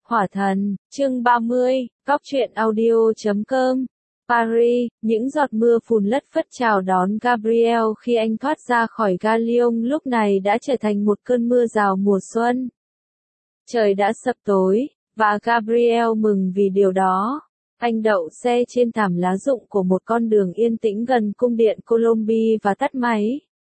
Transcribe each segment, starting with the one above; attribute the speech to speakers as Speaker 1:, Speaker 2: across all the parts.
Speaker 1: Hỏa thần, chương 30, Góc truyện audio.com. Paris, những giọt mưa phùn lất phất chào đón Gabriel khi anh thoát ra khỏi ga Lyon lúc này đã trở thành một cơn mưa rào mùa xuân. Trời đã sập tối, và Gabriel mừng vì điều đó. Anh đậu xe trên thảm lá rụng của một con đường yên tĩnh gần cung điện Colombe và tắt máy.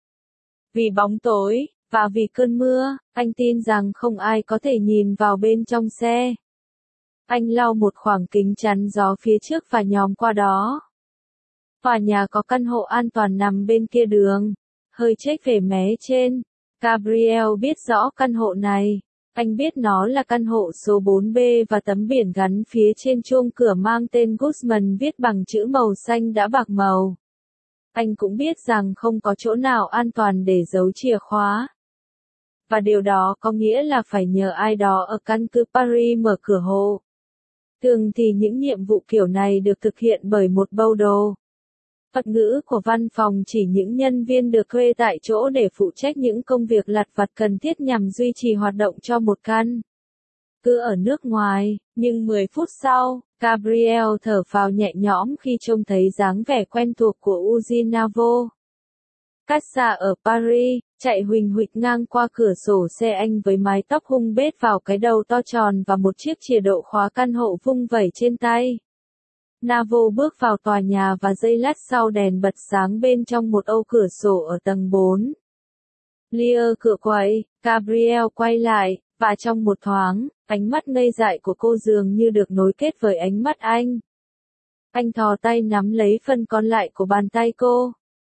Speaker 1: Vì bóng tối, và vì cơn mưa, anh tin rằng không ai có thể nhìn vào bên trong xe. Anh lau một khoảng kính chắn gió phía trước và nhòm qua đó. Tòa nhà có căn hộ an toàn nằm bên kia đường. Hơi chếch về mé trên. Gabriel biết rõ căn hộ này. Anh biết nó là căn hộ số 4B và tấm biển gắn phía trên chuông cửa mang tên Guzman viết bằng chữ màu xanh đã bạc màu. Anh cũng biết rằng không có chỗ nào an toàn để giấu chìa khóa. Và điều đó có nghĩa là phải nhờ ai đó ở căn cứ Paris mở cửa hộ. Thường thì những nhiệm vụ kiểu này được thực hiện bởi một bầu đồ. Thuật ngữ của văn phòng chỉ những nhân viên được thuê tại chỗ để phụ trách những công việc lặt vặt cần thiết nhằm duy trì hoạt động cho một căn cứ ở nước ngoài. Nhưng 10 phút sau, Gabriel thở phào nhẹ nhõm khi trông thấy dáng vẻ quen thuộc của Uzi Navo. Casa ở Paris, chạy huỳnh huỵch ngang qua cửa sổ xe anh với mái tóc hung bết vào cái đầu to tròn và một chiếc chìa độ khóa căn hộ vung vẩy trên tay. Navo bước vào tòa nhà và giây lát sau đèn bật sáng bên trong một ô cửa sổ ở tầng 4. Lear cửa quậy, Gabriel quay lại, và trong một thoáng, ánh mắt ngây dại của cô dường như được nối kết với ánh mắt anh. Anh thò tay nắm lấy phần còn lại của bàn tay cô.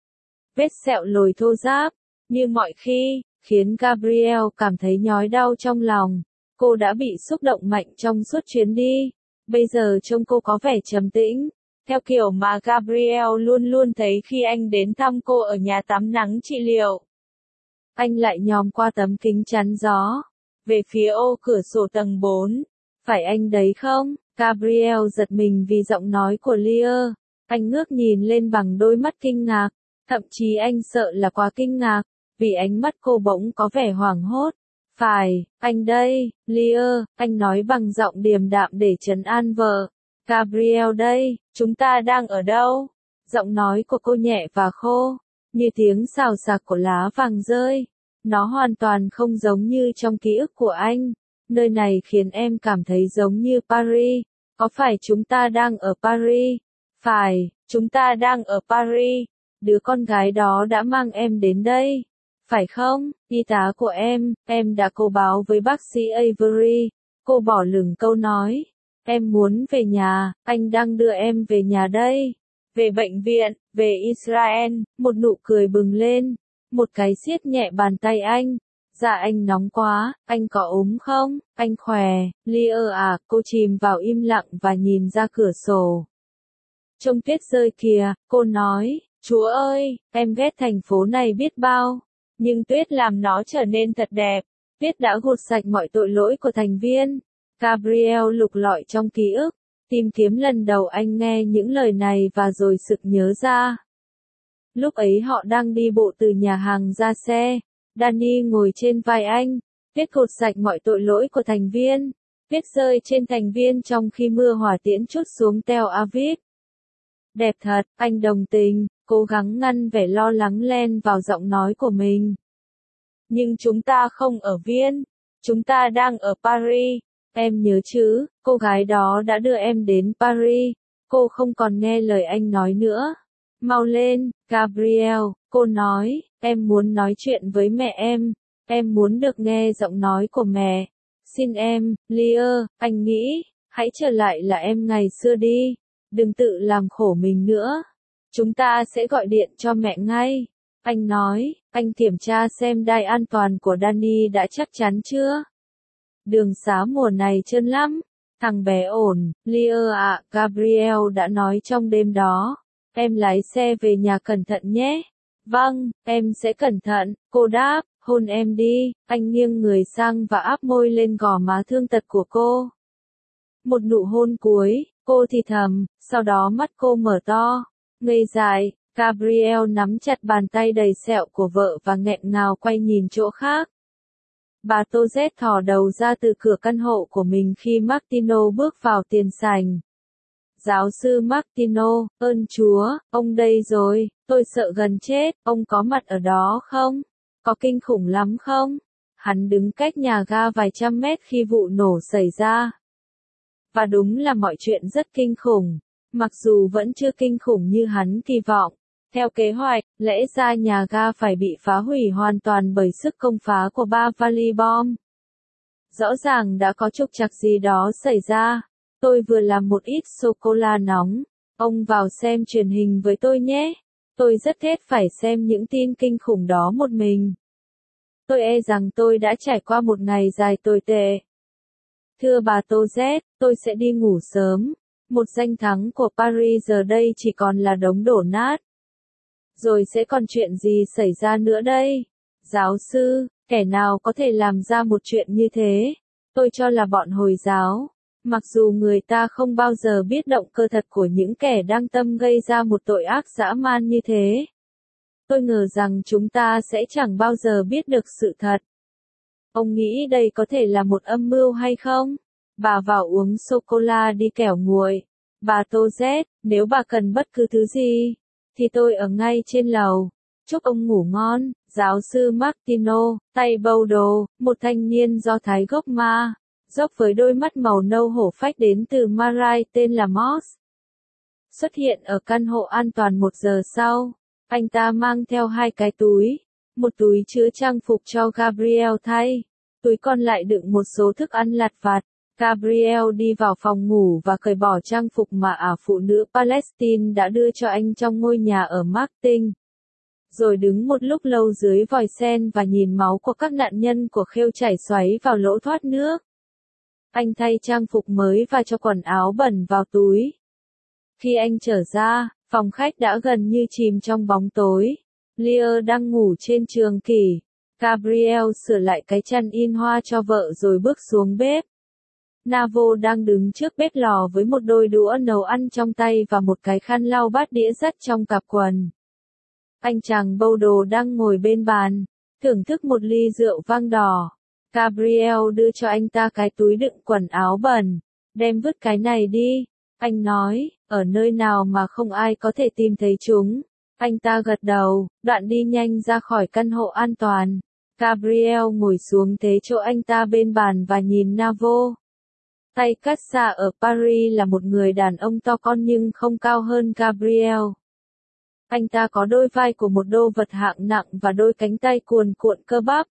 Speaker 1: Vết sẹo lồi thô ráp, như mọi khi, khiến Gabriel cảm thấy nhói đau trong lòng. Cô đã bị xúc động mạnh trong suốt chuyến đi. Bây giờ trông cô có vẻ trầm tĩnh, theo kiểu mà Gabriel luôn luôn thấy khi anh đến thăm cô ở nhà tắm nắng trị liệu. Anh lại nhòm qua tấm kính chắn gió, về phía ô cửa sổ tầng 4. Phải anh đấy không? Gabriel giật mình vì giọng nói của Lear. Anh ngước nhìn lên bằng đôi mắt kinh ngạc. Thậm chí anh sợ là quá kinh ngạc, vì ánh mắt cô bỗng có vẻ hoảng hốt. Phải, anh đây, Lear, anh nói bằng giọng điềm đạm để trấn an vợ. Gabriel đây, chúng ta đang ở đâu? Giọng nói của cô nhẹ và khô, như tiếng xào xạc của lá vàng rơi. Nó hoàn toàn không giống như trong ký ức của anh. Nơi này khiến em cảm thấy giống như Paris. Có phải chúng ta đang ở Paris? Phải, chúng ta đang ở Paris. Đứa con gái đó đã mang em đến đây. Phải không, y tá của em đã cố báo với bác sĩ Avery. Cô bỏ lửng câu nói. Em muốn về nhà, anh đang đưa em về nhà đây. Về bệnh viện, về Israel, một nụ cười bừng lên. Một cái siết nhẹ bàn tay anh. Dạ anh nóng quá, anh có ốm không, anh khỏe, Lear à, cô chìm vào im lặng và nhìn ra cửa sổ. Trông tuyết rơi kìa, cô nói, Chúa ơi, em ghét thành phố này biết bao. Nhưng tuyết làm nó trở nên thật đẹp. Tuyết đã gột sạch mọi tội lỗi của thành viên. Gabriel lục lọi trong ký ức, tìm kiếm lần đầu anh nghe những lời này và rồi sực nhớ ra. Lúc ấy họ đang đi bộ từ nhà hàng ra xe. Danny ngồi trên vai anh. Tuyết gột sạch mọi tội lỗi của thành viên. Tuyết rơi trên thành viên trong khi mưa hỏa tiễn trút xuống Tel Aviv. Đẹp thật, anh đồng tình, cố gắng ngăn vẻ lo lắng len vào giọng nói của mình. Nhưng chúng ta không ở Viên, chúng ta đang ở Paris. Em nhớ chứ, cô gái đó đã đưa em đến Paris. Cô không còn nghe lời anh nói nữa. Mau lên, Gabriel, cô nói, em muốn nói chuyện với mẹ em muốn được nghe giọng nói của mẹ. Xin em, Lear, anh nghĩ, hãy trở lại là em ngày xưa đi. Đừng tự làm khổ mình nữa. Chúng ta sẽ gọi điện cho mẹ ngay. Anh nói, anh kiểm tra xem đai an toàn của Danny đã chắc chắn chưa? Đường xá mùa này trơn lắm. Thằng bé ổn, Lear ạ, Gabriel đã nói trong đêm đó. Em lái xe về nhà cẩn thận nhé. Vâng, em sẽ cẩn thận, cô đáp, hôn em đi. Anh nghiêng người sang và áp môi lên gò má thương tật của cô. Một nụ hôn cuối, cô thì thầm, sau đó mắt cô mở to, ngây dại. Gabriel nắm chặt bàn tay đầy sẹo của vợ và nghẹn ngào quay nhìn chỗ khác. Bà Tô Z thò đầu ra từ cửa căn hộ của mình khi Martino bước vào tiền sảnh. Giáo sư Martino, ơn Chúa, ông đây rồi, tôi sợ gần chết, ông có mặt ở đó không? Có kinh khủng lắm không? Hắn đứng cách nhà ga vài trăm mét khi vụ nổ xảy ra. Và đúng là mọi chuyện rất kinh khủng, mặc dù vẫn chưa kinh khủng như hắn kỳ vọng. Theo kế hoạch, lẽ ra nhà ga phải bị phá hủy hoàn toàn bởi sức công phá của 3 vali bom. Rõ ràng đã có trục trặc gì đó xảy ra. Tôi vừa làm một ít sô-cô-la nóng. Ông vào xem truyền hình với tôi nhé. Tôi rất thích phải xem những tin kinh khủng đó một mình. Tôi e rằng tôi đã trải qua một ngày dài tồi tệ. Thưa bà Tô Z, tôi sẽ đi ngủ sớm. Một danh thắng của Paris giờ đây chỉ còn là đống đổ nát. Rồi sẽ còn chuyện gì xảy ra nữa đây? Giáo sư, kẻ nào có thể làm ra một chuyện như thế? Tôi cho là bọn Hồi giáo. Mặc dù người ta không bao giờ biết động cơ thật của những kẻ đang tâm gây ra một tội ác dã man như thế. Tôi ngờ rằng chúng ta sẽ chẳng bao giờ biết được sự thật. Ông nghĩ đây có thể là một âm mưu hay không? Bà vào uống sô-cô-la đi kẻo nguội. Bà Tô Z, nếu bà cần bất cứ thứ gì, thì tôi ở ngay trên lầu. Chúc ông ngủ ngon. Giáo sư Martino, tay bầu đồ, một thanh niên Do Thái gốc Ma, dốc với đôi mắt màu nâu hổ phách đến từ Marai tên là Moss, xuất hiện ở căn hộ an toàn 1 giờ sau. Anh ta mang theo 2 cái túi, một túi chứa trang phục cho Gabriel thay, túi còn lại đựng một số thức ăn lặt vặt. Gabriel đi vào phòng ngủ và cởi bỏ trang phục mà ả phụ nữ Palestine đã đưa cho anh trong ngôi nhà ở Martin. Rồi đứng một lúc lâu dưới vòi sen và nhìn máu của các nạn nhân của khêu chảy xoáy vào lỗ thoát nước. Anh thay trang phục mới và cho quần áo bẩn vào túi. Khi anh trở ra, phòng khách đã gần như chìm trong bóng tối. Lear đang ngủ trên trường kỷ. Gabriel sửa lại cái chăn in hoa cho vợ rồi bước xuống bếp. Navo đang đứng trước bếp lò với một đôi đũa nấu ăn trong tay và một cái khăn lau bát đĩa dắt trong cặp quần. Anh chàng bầu đồ đang ngồi bên bàn, thưởng thức một ly rượu vang đỏ. Gabriel đưa cho anh ta cái túi đựng quần áo bẩn. Đem vứt cái này đi. Anh nói, ở nơi nào mà không ai có thể tìm thấy chúng. Anh ta gật đầu, đoạn đi nhanh ra khỏi căn hộ an toàn. Gabriel ngồi xuống thế chỗ anh ta bên bàn và nhìn Navo. Tay Cassa ở Paris là một người đàn ông to con nhưng không cao hơn Gabriel. Anh ta có đôi vai của một đô vật hạng nặng và đôi cánh tay cuồn cuộn cơ bắp.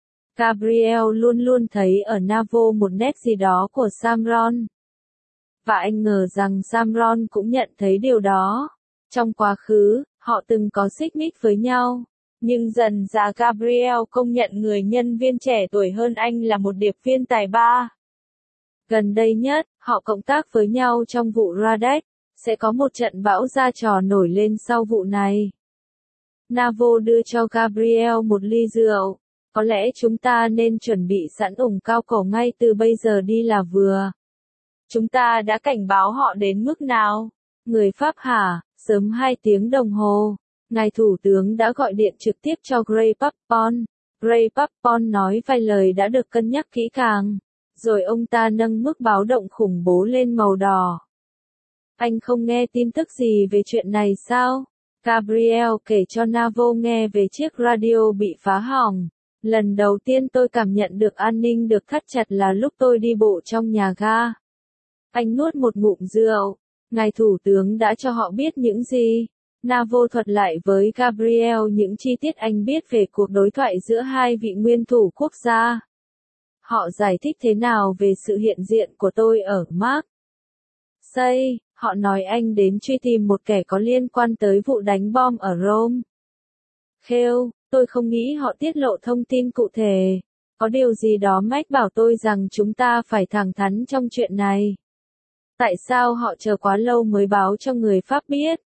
Speaker 1: Gabriel luôn luôn thấy ở Navo một nét gì đó của Samron. Và anh ngờ rằng Samron cũng nhận thấy điều đó. Trong quá khứ, họ từng có xích mích với nhau. Nhưng dần dà Gabriel công nhận người nhân viên trẻ tuổi hơn anh là một điệp viên tài ba. Gần đây nhất, họ cộng tác với nhau trong vụ Radek. Sẽ có một trận bão ra trò nổi lên sau vụ này. Navo đưa cho Gabriel một ly rượu. Có lẽ chúng ta nên chuẩn bị sẵn ủng cao cổ ngay từ bây giờ đi là vừa. Chúng ta đã cảnh báo họ đến mức nào? Người Pháp hả? Sớm 2 tiếng đồng hồ. Ngài Thủ tướng đã gọi điện trực tiếp cho Gray Pappon. Gray Pappon nói vài lời đã được cân nhắc kỹ càng. Rồi ông ta nâng mức báo động khủng bố lên màu đỏ. Anh không nghe tin tức gì về chuyện này sao? Gabriel kể cho Navo nghe về chiếc radio bị phá hỏng. Lần đầu tiên tôi cảm nhận được an ninh được thắt chặt là lúc tôi đi bộ trong nhà ga. Anh nuốt một ngụm rượu. Ngài Thủ tướng đã cho họ biết những gì? Navo thuật lại với Gabriel những chi tiết anh biết về cuộc đối thoại giữa 2 vị nguyên thủ quốc gia. Họ giải thích thế nào về sự hiện diện của tôi ở Marseille. Họ nói anh đến truy tìm một kẻ có liên quan tới vụ đánh bom ở Rome. Khêu, tôi không nghĩ họ tiết lộ thông tin cụ thể. Có điều gì đó mách bảo tôi rằng chúng ta phải thẳng thắn trong chuyện này. Tại sao họ chờ quá lâu mới báo cho người Pháp biết?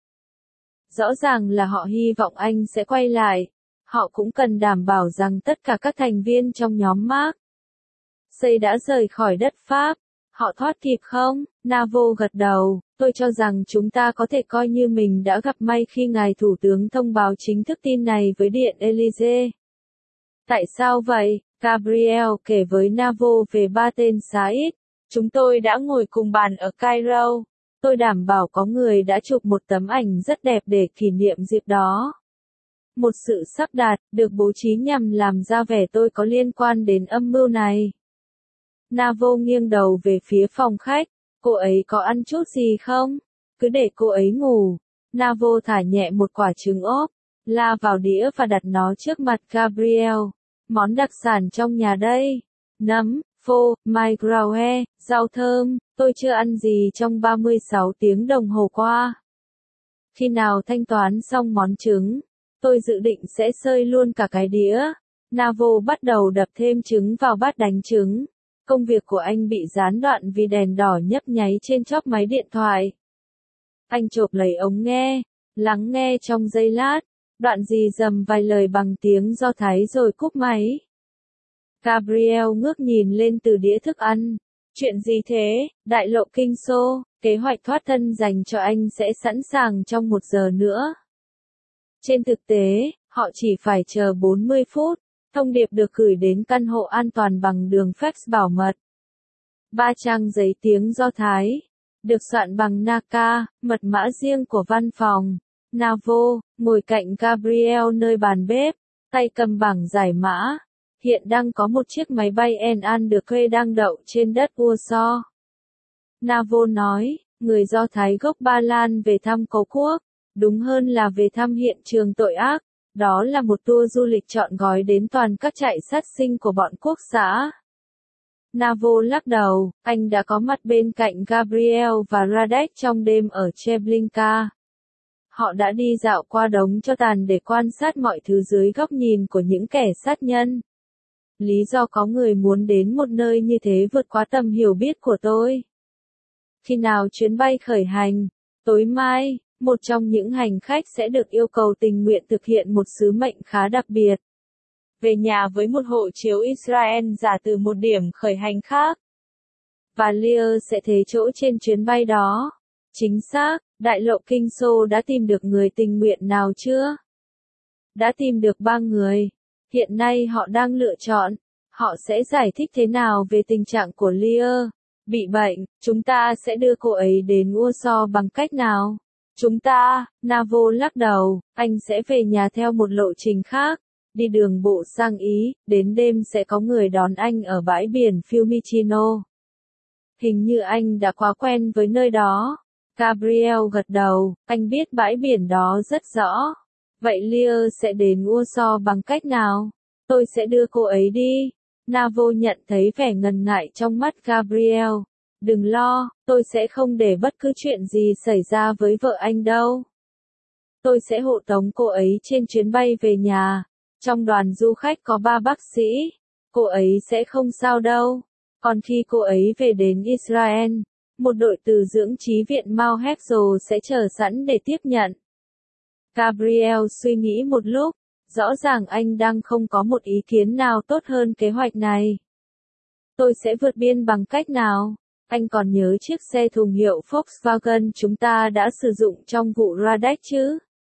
Speaker 1: Rõ ràng là họ hy vọng anh sẽ quay lại. Họ cũng cần đảm bảo rằng tất cả các thành viên trong nhóm Marseille đã rời khỏi đất Pháp. Họ thoát kịp không? Navo gật đầu. Tôi cho rằng chúng ta có thể coi như mình đã gặp may khi ngài Thủ tướng thông báo chính thức tin này với Điện Élysée. Tại sao vậy? Gabriel kể với Navo về ba tên Said. Chúng tôi đã ngồi cùng bàn ở Cairo. Tôi đảm bảo có người đã chụp một tấm ảnh rất đẹp để kỷ niệm dịp đó. Một sự sắp đặt, được bố trí nhằm làm ra vẻ tôi có liên quan đến âm mưu này. Navo nghiêng đầu về phía phòng khách. Cô ấy có ăn chút gì không? Cứ để cô ấy ngủ. Navo thả nhẹ một quả trứng ốp, la vào đĩa và đặt nó trước mặt Gabriel. Món đặc sản trong nhà đây. Nấm, phô, microwave, rau thơm, tôi chưa ăn gì trong 36 tiếng đồng hồ qua. Khi nào thanh toán xong món trứng, tôi dự định sẽ xơi luôn cả cái đĩa. Navo bắt đầu đập thêm trứng vào bát đánh trứng. Công việc của anh bị gián đoạn vì đèn đỏ nhấp nháy trên chóp máy điện thoại. Anh chộp lấy ống nghe, lắng nghe trong giây lát, đoạn gì dầm vài lời bằng tiếng Do Thái rồi cúp máy. Gabriel ngước nhìn lên từ đĩa thức ăn. Chuyện gì thế, đại lộ kinh xô, kế hoạch thoát thân dành cho anh sẽ sẵn sàng trong 1 giờ nữa. Trên thực tế, họ chỉ phải chờ 40 phút. Thông điệp được gửi đến căn hộ an toàn bằng đường fax bảo mật. 3 trang giấy tiếng Do Thái, được soạn bằng Naka, mật mã riêng của văn phòng. Navo, ngồi cạnh Gabriel nơi bàn bếp, tay cầm bảng giải mã. Hiện đang có một chiếc máy bay An được thuê đang đậu trên đất Warsaw. Navo nói, người Do Thái gốc Ba Lan về thăm cố quốc, đúng hơn là về thăm hiện trường tội ác. Đó là một tour du lịch trọn gói đến toàn các trại sát sinh của bọn quốc xã. Navo lắc đầu, anh đã có mặt bên cạnh Gabriel và Radek trong đêm ở Treblinka. Họ đã đi dạo qua đống tro tàn để quan sát mọi thứ dưới góc nhìn của những kẻ sát nhân. Lý do có người muốn đến một nơi như thế vượt quá tầm hiểu biết của tôi. Khi nào chuyến bay khởi hành? Tối mai. Một trong những hành khách sẽ được yêu cầu tình nguyện thực hiện một sứ mệnh khá đặc biệt. Về nhà với một hộ chiếu Israel giả từ một điểm khởi hành khác. Và Lear sẽ thế chỗ trên chuyến bay đó. Chính xác, đại lộ kinh xô đã tìm được người tình nguyện nào chưa? Đã tìm được 3 người. Hiện nay họ đang lựa chọn. Họ sẽ giải thích thế nào về tình trạng của Lear? Bị bệnh, chúng ta sẽ đưa cô ấy đến Warsaw bằng cách nào? Chúng ta, Navo lắc đầu, anh sẽ về nhà theo một lộ trình khác, đi đường bộ sang Ý, đến đêm sẽ có người đón anh ở bãi biển Fiumicino. Hình như anh đã quá quen với nơi đó. Gabriel gật đầu, anh biết bãi biển đó rất rõ. Vậy Lear sẽ đến Warsaw bằng cách nào? Tôi sẽ đưa cô ấy đi. Navo nhận thấy vẻ ngần ngại trong mắt Gabriel. Đừng lo, tôi sẽ không để bất cứ chuyện gì xảy ra với vợ anh đâu. Tôi sẽ hộ tống cô ấy trên chuyến bay về nhà. Trong đoàn du khách có 3 bác sĩ. Cô ấy sẽ không sao đâu. Còn khi cô ấy về đến Israel, một đội từ dưỡng trí viện Mount Herzl sẽ chờ sẵn để tiếp nhận. Gabriel suy nghĩ một lúc. Rõ ràng anh đang không có một ý kiến nào tốt hơn kế hoạch này. Tôi sẽ vượt biên bằng cách nào? Anh còn nhớ chiếc xe thùng hiệu Volkswagen chúng ta đã sử dụng trong vụ Radek chứ?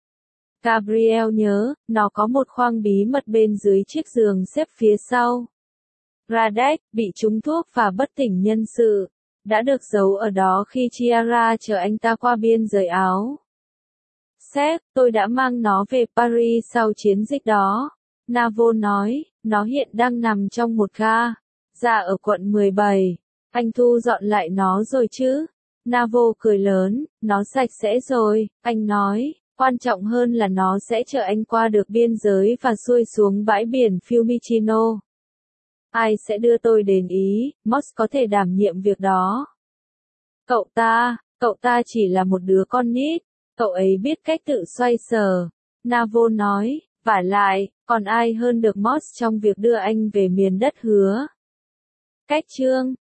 Speaker 1: Gabriel nhớ, nó có một khoang bí mật bên dưới chiếc giường xếp phía sau. Radek, bị trúng thuốc và bất tỉnh nhân sự, đã được giấu ở đó khi Chiara chở anh ta qua biên giới Áo. Sếp, tôi đã mang nó về Paris sau chiến dịch đó. Navo nói, nó hiện đang nằm trong một ga ở quận 17. Anh thu dọn lại nó rồi chứ? Navo cười lớn, nó sạch sẽ rồi, anh nói, quan trọng hơn là nó sẽ chở anh qua được biên giới và xuôi xuống bãi biển Fiumicino. Ai sẽ đưa tôi đến Ý? Moss có thể đảm nhiệm việc đó. Cậu ta chỉ là một đứa con nít, cậu ấy biết cách tự xoay sở. Navo nói, vả lại, còn ai hơn được Moss trong việc đưa anh về miền đất hứa. Cách chương